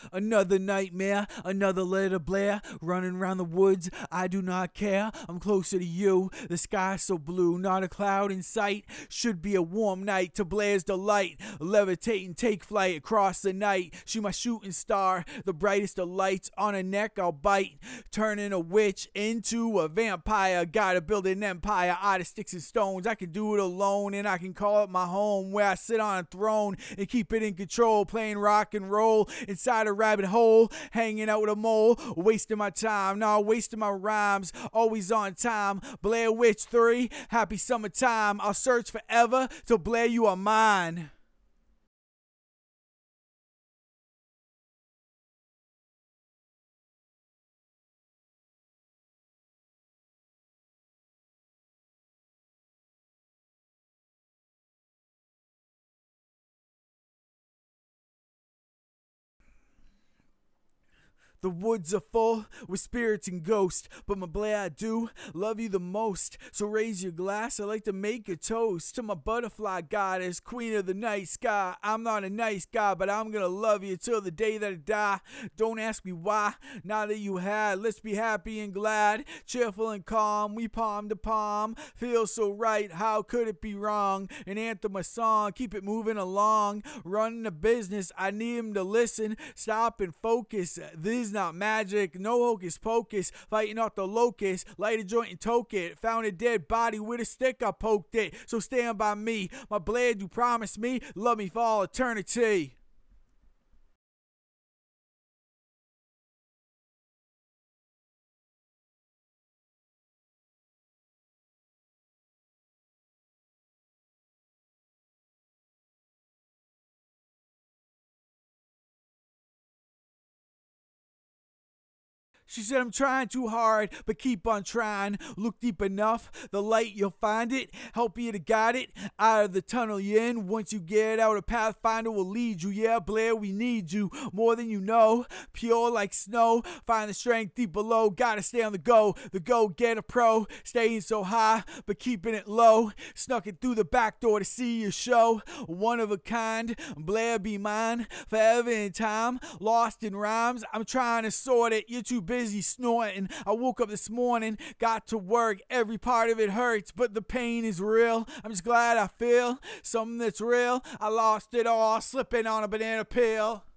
Another nightmare, another letter Blair. Running around the woods, I do not care. I'm closer to you, the sky's so blue, not a cloud in sight. Should be a warm night to Blair's delight. Levitating, take flight across the night. She my shooting star, the brightest of lights. On her neck I'll bite, turning a witch into a vampire. Gotta build an empire out of sticks and stones. I can do it alone, and I can call it my home, where I sit on a throne and keep it in control. Playing rock and roll inside a rabbit hole, hanging out with a mole, wasting my time, nah, wasting my rhymes, always on time. Blair Witch 3, happy summertime. I'll search forever till Blair you are mine. The woods are full with spirits and ghosts, but my Blair, I do love you the most. So raise your glass, I like to make a toast to my butterfly goddess, queen of the night sky. I'm not a nice guy, but I'm gonna love you till the day that I die. Don't ask me why, now that you had, let's be happy and glad, cheerful and calm, we palm to palm. Feels so right, how could it be wrong? An anthem, a song, keep it moving along. Running a business, I need him to listen, stop and focus. This is not magic, no hocus pocus. Fighting off the locust, light a joint and toke it. Found a dead body with a stick, I poked it. So stand by me, my blade, you promised me, love me for all eternity. She said, I'm trying too hard, but keep on trying. Look deep enough, the light, you'll find it. Help you to guide it out of the tunnel you're in. Once you get out, a pathfinder will lead you. Yeah, Blair, we need you more than you know. Pure like snow, find the strength deep below. Gotta stay on the go get a pro. Staying so high, but keeping it low. Snuck it through the back door to see your show. One of a kind, Blair be mine. Forever in time, lost in rhymes. I'm trying to sort it, you're too busy snorting. I woke up this morning, got to work, every part of it hurts, but the pain is real. I'm just glad I feel something that's real. I lost it all, slipping on a banana peel.